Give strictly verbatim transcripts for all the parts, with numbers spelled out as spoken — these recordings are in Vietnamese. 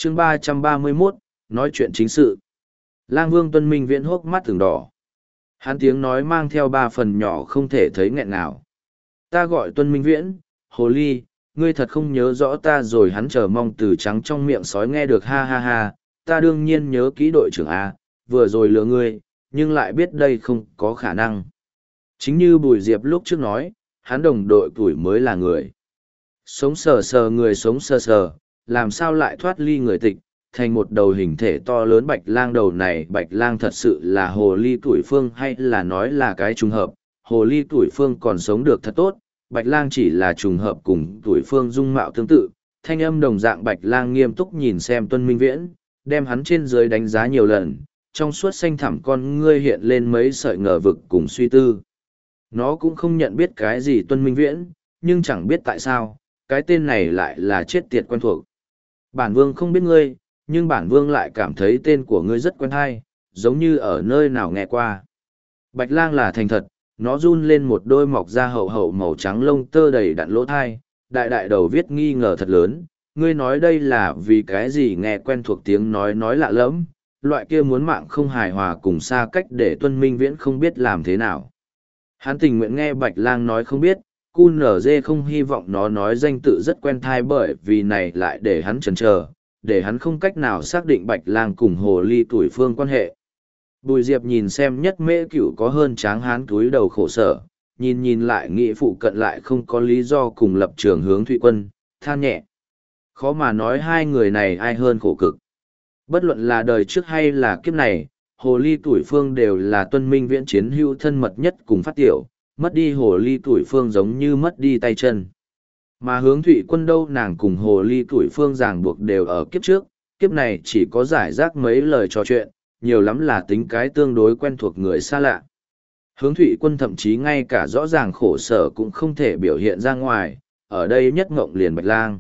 chương ba trăm ba mươi mốt, nói chuyện chính sự. Lang Vương Tuân Minh Viễn hốc mắt từng đỏ. Hắn tiếng nói mang theo ba phần nhỏ không thể thấy nghẹn nào. Ta gọi Tuân Minh Viễn, hồ ly, ngươi thật không nhớ rõ ta rồi. Hắn chờ mong từ trắng trong miệng sói nghe được ha ha ha, ta đương nhiên nhớ kỹ đội trưởng A, vừa rồi lừa ngươi, nhưng lại biết đây không có khả năng. Chính như Bùi Diệp lúc trước nói, hắn đồng đội tuổi mới là người. Sống sờ sờ người sống sờ sờ, làm sao lại thoát ly người tịch, thành một đầu hình thể to lớn bạch lang. Đầu này bạch lang thật sự là hồ ly tuổi phương hay là nói là cái trùng hợp, hồ ly tuổi phương còn sống được thật tốt, bạch lang chỉ là trùng hợp cùng tuổi phương dung mạo tương tự. Thanh âm đồng dạng bạch lang nghiêm túc nhìn xem Tuân Minh Viễn, đem hắn trên dưới đánh giá nhiều lần, trong suốt xanh thẳm con ngươi hiện lên mấy sợi ngờ vực cùng suy tư. Nó cũng không nhận biết cái gì Tuân Minh Viễn, nhưng chẳng biết tại sao, cái tên này lại là chết tiệt quen thuộc. Bản vương không biết ngươi, nhưng bản vương lại cảm thấy tên của ngươi rất quen hay, giống như ở nơi nào nghe qua. Bạch lang là thành thật, nó run lên một đôi mọc da hậu hậu màu trắng lông tơ đầy đặn lỗ thai, đại đại đầu viết nghi ngờ thật lớn. Ngươi nói đây là vì cái gì? Nghe quen thuộc tiếng nói nói lạ lẫm, loại kia muốn mạng không hài hòa cùng xa cách để Tuân Minh Viễn không biết làm thế nào. Hắn tình nguyện nghe Bạch lang nói không biết, cu nở dê không hy vọng nó nói danh tự rất quen thai, bởi vì này lại để hắn chần chờ, để hắn không cách nào xác định Bạch lang cùng hồ ly tuổi phương quan hệ. Bùi Diệp nhìn xem Nhất Mễ Cửu có hơn tráng hán túi đầu khổ sở, nhìn nhìn lại nghĩ phụ cận lại không có lý do cùng lập trường Hướng Thụy Quân, than nhẹ. Khó mà nói hai người này ai hơn khổ cực. Bất luận là đời trước hay là kiếp này, hồ ly tuổi phương đều là Tuân Minh Viễn chiến hữu thân mật nhất cùng phát tiểu, mất đi hồ ly tuổi phương giống như mất đi tay chân. Mà Hướng Thụy Quân đâu, nàng cùng hồ ly tuổi phương ràng buộc đều ở kiếp trước, kiếp này chỉ có giải rác mấy lời trò chuyện, nhiều lắm là tính cái tương đối quen thuộc người xa lạ. Hướng Thụy Quân thậm chí ngay cả rõ ràng khổ sở cũng không thể biểu hiện ra ngoài, ở đây nhất ngộng liền Bạch lang.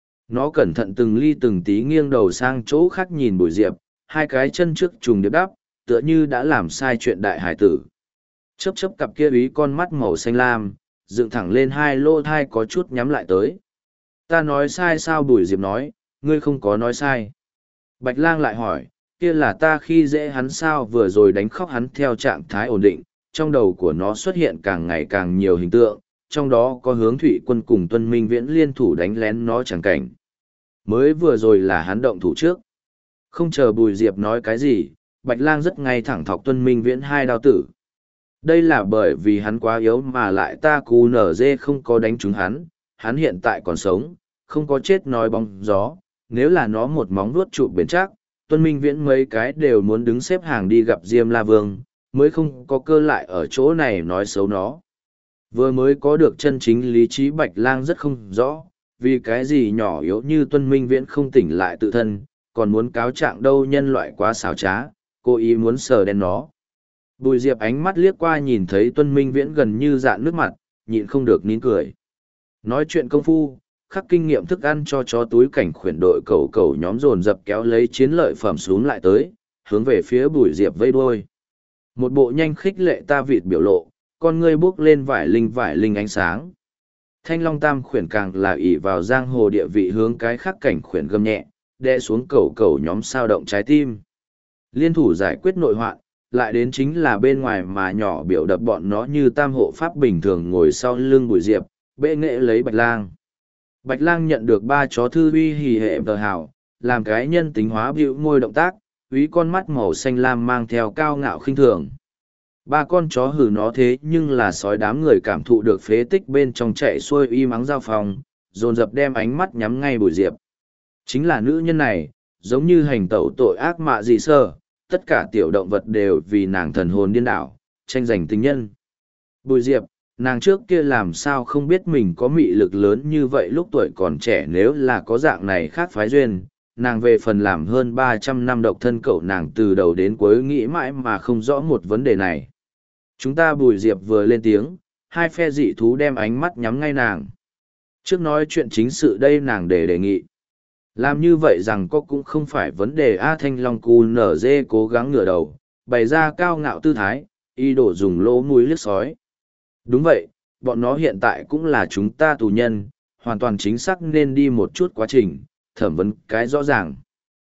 Nó cẩn thận từng ly từng tí nghiêng đầu sang chỗ khác nhìn Bùi Diệp, hai cái chân trước trùng điệp đắp, tựa như đã làm sai chuyện đại hải tử. Chớp chớp cặp kia ý con mắt màu xanh lam, dựng thẳng lên hai lô thai có chút nhắm lại tới. Ta nói sai sao? Bùi Diệp nói, ngươi không có nói sai. Bạch lang lại hỏi, kia là ta khi dễ hắn sao? Vừa rồi đánh khóc hắn theo trạng thái ổn định, trong đầu của nó xuất hiện càng ngày càng nhiều hình tượng, trong đó có Hướng Thụy Quân cùng Tuân Minh Viễn liên thủ đánh lén nó chẳng cảnh. Mới vừa rồi là hắn động thủ trước. Không chờ Bùi Diệp nói cái gì, Bạch lang rất ngay thẳng thọc Tuân Minh Viễn hai đao tử. Đây là bởi vì hắn quá yếu mà lại ta cu nở dê không có đánh trúng hắn, hắn hiện tại còn sống, không có chết nói bóng gió, nếu là nó một móng vuốt trụ bền chắc, Tuân Minh Viễn mấy cái đều muốn đứng xếp hàng đi gặp Diêm La Vương, mới không có cơ lại ở chỗ này nói xấu nó. Vừa mới có được chân chính lý trí, Bạch lang rất không rõ, vì cái gì nhỏ yếu như Tuân Minh Viễn không tỉnh lại tự thân, còn muốn cáo trạng đâu, nhân loại quá xảo trá, cố ý muốn sờ đen nó. Bùi Diệp ánh mắt liếc qua nhìn thấy Tuân Minh Viễn gần như dạn nước mặt, nhịn không được nín cười. Nói chuyện công phu, khắc kinh nghiệm thức ăn cho chó túi cảnh khuyển đội cầu cầu nhóm dồn dập kéo lấy chiến lợi phẩm xuống lại tới, hướng về phía Bùi Diệp vây đuôi. Một bộ nhanh khích lệ ta vịt biểu lộ, con ngươi bước lên vải linh vải linh ánh sáng. Thanh Long Tam khuyển càng là ỷ vào giang hồ địa vị hướng cái khắc cảnh khuyển gầm nhẹ, đè xuống cầu cầu nhóm sao động trái tim. Liên thủ giải quyết nội hoạn, lại đến chính là bên ngoài mà nhỏ biểu đập bọn nó như tam hộ pháp bình thường ngồi sau lưng Bùi Diệp, bệ nghệ lấy Bạch lang. Bạch lang nhận được ba chó thư uy hì hệ tờ hảo, làm cái nhân tính hóa bĩu môi động tác, uy con mắt màu xanh lam mang theo cao ngạo khinh thường. Ba con chó hử nó thế nhưng là sói, đám người cảm thụ được phế tích bên trong chạy xuôi uy mắng giao phòng, dồn dập đem ánh mắt nhắm ngay Bùi Diệp. Chính là nữ nhân này, giống như hành tẩu tội ác mạ dị sơ, tất cả tiểu động vật đều vì nàng thần hồn điên đảo, tranh giành tình nhân. Bùi Diệp, nàng trước kia làm sao không biết mình có mị lực lớn như vậy lúc tuổi còn trẻ, nếu là có dạng này khác phái duyên, nàng về phần làm hơn ba trăm năm độc thân cậu nàng từ đầu đến cuối nghĩ mãi mà không rõ một vấn đề này. Chúng ta Bùi Diệp vừa lên tiếng, hai phe dị thú đem ánh mắt nhắm ngay nàng. Trước nói chuyện chính sự đây, nàng để đề nghị. Làm như vậy rằng có cũng không phải vấn đề. A Thanh Long cu nở dê cố gắng ngửa đầu, bày ra cao ngạo tư thái, y đổ dùng lỗ mũi liếc sói. Đúng vậy, bọn nó hiện tại cũng là chúng ta tù nhân, hoàn toàn chính xác nên đi một chút quá trình, thẩm vấn cái rõ ràng.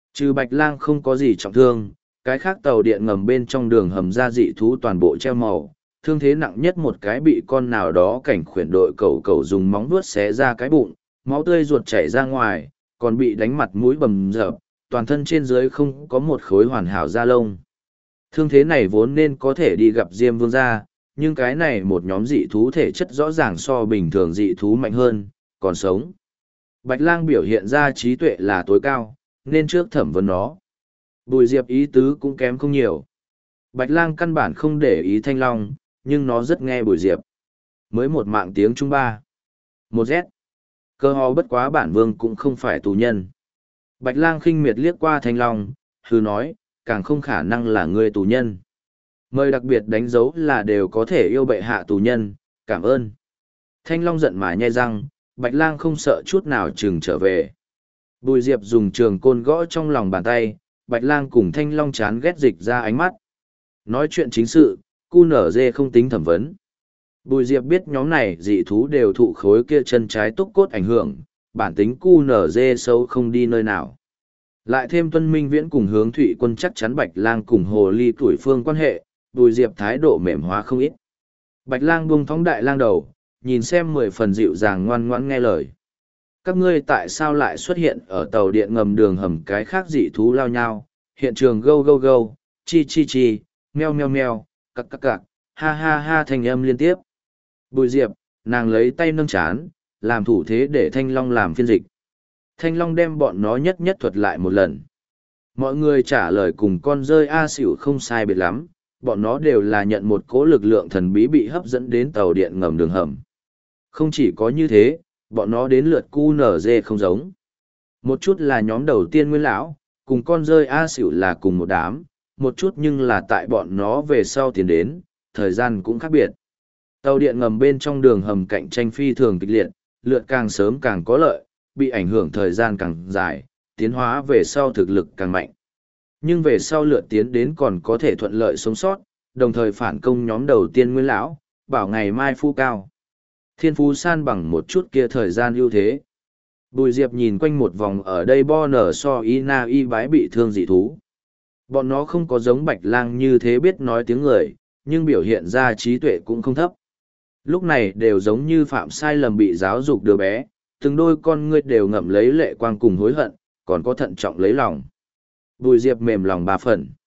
Trừ Bạch Lang không có gì trọng thương, cái khác tàu điện ngầm bên trong đường hầm ra dị thú toàn bộ treo màu, thương thế nặng nhất một cái bị con nào đó cảnh khuyển đội cẩu cẩu dùng móng vuốt xé ra cái bụng, máu tươi ruột chảy ra ngoài, còn bị đánh mặt mũi bầm dập, toàn thân trên dưới không có một khối hoàn hảo da lông. Thương thế này vốn nên có thể đi gặp Diêm Vương gia, nhưng cái này một nhóm dị thú thể chất rõ ràng so bình thường dị thú mạnh hơn, còn sống. Bạch Lang biểu hiện ra trí tuệ là tối cao, nên trước thẩm vấn nó. Bùi Diệp ý tứ cũng kém không nhiều. Bạch Lang căn bản không để ý Thanh Long, nhưng nó rất nghe Bùi Diệp. Mới một mạng tiếng Trung ba. Một Z. Cơ ho bất quá bản vương cũng không phải tù nhân. Bạch Lang khinh miệt liếc qua Thanh Long, hừ nói, càng không khả năng là ngươi tù nhân. Mời đặc biệt đánh dấu là đều có thể yêu bệ hạ tù nhân, cảm ơn. Thanh Long giận mà nhe răng, Bạch Lang không sợ chút nào chừng trở về. Bùi Diệp dùng trường côn gõ trong lòng bàn tay, Bạch Lang cùng Thanh Long chán ghét dịch ra ánh mắt. Nói chuyện chính sự, cu nở dê không tính thẩm vấn. Bùi Diệp biết nhóm này dị thú đều thụ khối kia chân trái túc cốt ảnh hưởng, bản tính cu nở dê sâu không đi nơi nào. Lại thêm Tuân Minh Viễn cùng Hướng Thụy Quân chắc chắn Bạch Lang cùng Hồ Ly tuổi phương quan hệ, Bùi Diệp thái độ mềm hóa không ít. Bạch Lang buông thõng đại lang đầu, nhìn xem mười phần dịu dàng ngoan ngoãn nghe lời. Các ngươi tại sao lại xuất hiện ở tàu điện ngầm đường hầm cái khác dị thú lao nhau, hiện trường gâu gâu gâu, chi chi chi, meo meo meo, cặc cặc cặc, ha ha ha thành âm liên tiếp. Bùi Diệp, nàng lấy tay nâng chán, làm thủ thế để Thanh Long làm phiên dịch. Thanh Long đem bọn nó nhất nhất thuật lại một lần. Mọi người trả lời cùng con rơi A xỉu không sai biệt lắm, bọn nó đều là nhận một cỗ lực lượng thần bí bị hấp dẫn đến tàu điện ngầm đường hầm. Không chỉ có như thế, bọn nó đến lượt cu nở dê không giống. Một chút là nhóm đầu tiên Nguyên Lão, cùng con rơi A xỉu là cùng một đám, một chút nhưng là tại bọn nó về sau tiến đến, thời gian cũng khác biệt. Tàu điện ngầm bên trong đường hầm cạnh tranh phi thường kịch liệt, lượt càng sớm càng có lợi, bị ảnh hưởng thời gian càng dài, tiến hóa về sau thực lực càng mạnh. Nhưng về sau lượt tiến đến còn có thể thuận lợi sống sót, đồng thời phản công nhóm đầu tiên Nguyên Lão, bảo ngày mai phu cao. Thiên phú san bằng một chút kia thời gian ưu thế. Bùi Diệp nhìn quanh một vòng ở đây bo nở so y na y bái bị thương dị thú. Bọn nó không có giống Bạch Lang như thế biết nói tiếng người, nhưng biểu hiện ra trí tuệ cũng không thấp. Lúc này đều giống như phạm sai lầm bị giáo dục đứa bé, từng đôi con ngươi đều ngậm lấy lệ quang cùng hối hận, còn có thận trọng lấy lòng. Bùi Diệp mềm lòng ba phần.